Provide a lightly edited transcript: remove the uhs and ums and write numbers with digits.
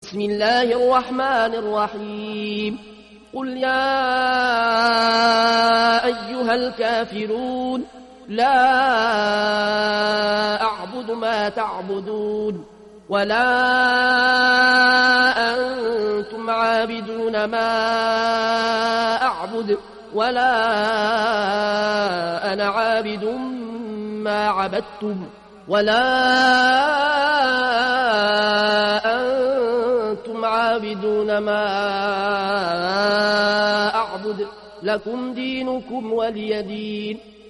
بسم الله الرحمن الرحيم قل يا أيها الكافرون لا أعبد ما تعبدون ولا أنتم عابدون ما أعبد ولا أنا عابد ما عبدتم ولا أنتم عابدون ما أعبد لكم دينكم ولي دين.